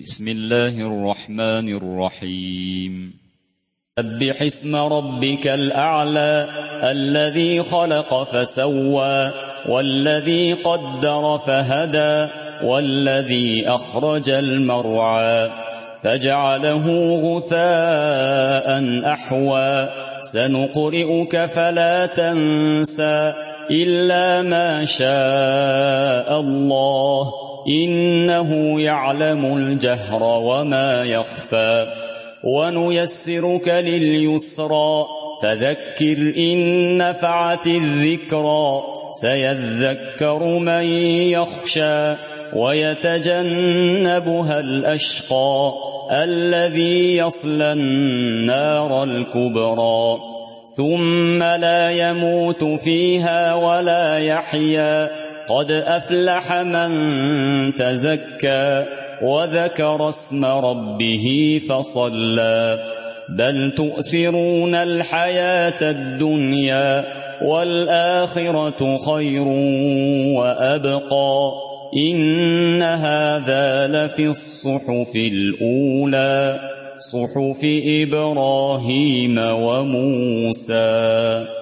بسم الله الرحمن الرحيم سبح اسم ربك الأعلى الذي خلق فسوى والذي قدر فهدى والذي أخرج المرعى فجعله غثاء أحوى سنقرئك فلا تنسى إلا ما شاء الله إنه يعلم الجهر وما يخفى ونيسرك لليسرى فذكر إن نفعت الذكرى سيذكر من يخشى ويتجنبها الأشقى الذي يصلى النار الكبرى ثم لا يموت فيها ولا يحيا قد أفلح من تزكى وذكر اسم ربه فصلى بل تؤثرون الحياة الدنيا والآخرة خير وأبقى إن هذا لفي الصحف الأولى صحف إبراهيم وموسى.